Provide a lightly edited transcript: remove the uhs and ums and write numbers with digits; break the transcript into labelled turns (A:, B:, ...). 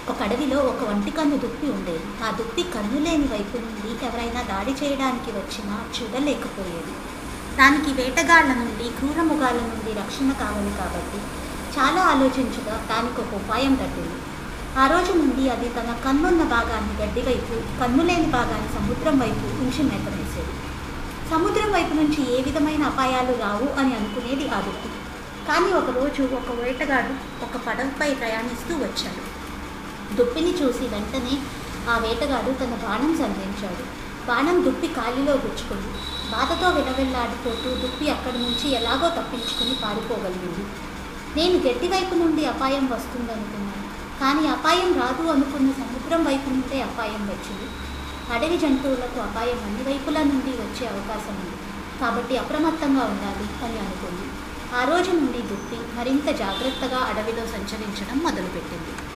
A: ఒక అడవిలో ఒక ఒంటి కన్ను దుప్పి ఉండేది. ఆ దుప్పి కన్ను లేని వైపు నుండి ఎవరైనా దాడి చేయడానికి వచ్చినా చూడలేకపోయేది. దానికి వేటగాళ్ల నుండి, క్రూరమృగాల నుండి రక్షణ కావాలి కాబట్టి చాలా ఆలోచించగా దానికి ఒక ఉపాయం తట్టింది. ఆ రోజు నుండి అది తన కన్నున్న భాగాన్ని గడ్డి వైపు, కన్ను లేని భాగాన్ని సముద్రం వైపు ఉంచి మేతమేసేది. సముద్రం వైపు నుంచి ఏ విధమైన అపాయాలు రావు అని అనుకునేది ఆ దుప్పి. కానీ ఒకరోజు ఒక వేటగాడు ఒక పడవపై ప్రయాణిస్తూ వచ్చాడు. దుప్పిని చూసి వెంటనే ఆ వేటగాడు తన బాణం సంధించాడు. బాణం దుప్పి కాలిలో గుచ్చుకుంది. బాధతో విలవిల్లాడిపోతూ దుప్పి అక్కడి నుంచి ఎలాగో తప్పించుకుని పారిపోగలిగింది. నేను గడ్డి వైపు నుండి అపాయం వస్తుందనుకున్నాను, కానీ అపాయం రాదు అనుకున్న సముద్రం వైపు నుండే అపాయం వచ్చింది. అడవి జంతువులకు అపాయం అన్ని వైపుల నుండి వచ్చే అవకాశం ఉంది, కాబట్టి అప్రమత్తంగా ఉండాలి అని అనుకుంది. ఆ రోజు నుండి దుప్పి మరింత జాగ్రత్తగా అడవిలో సంచరించడం మొదలుపెట్టింది.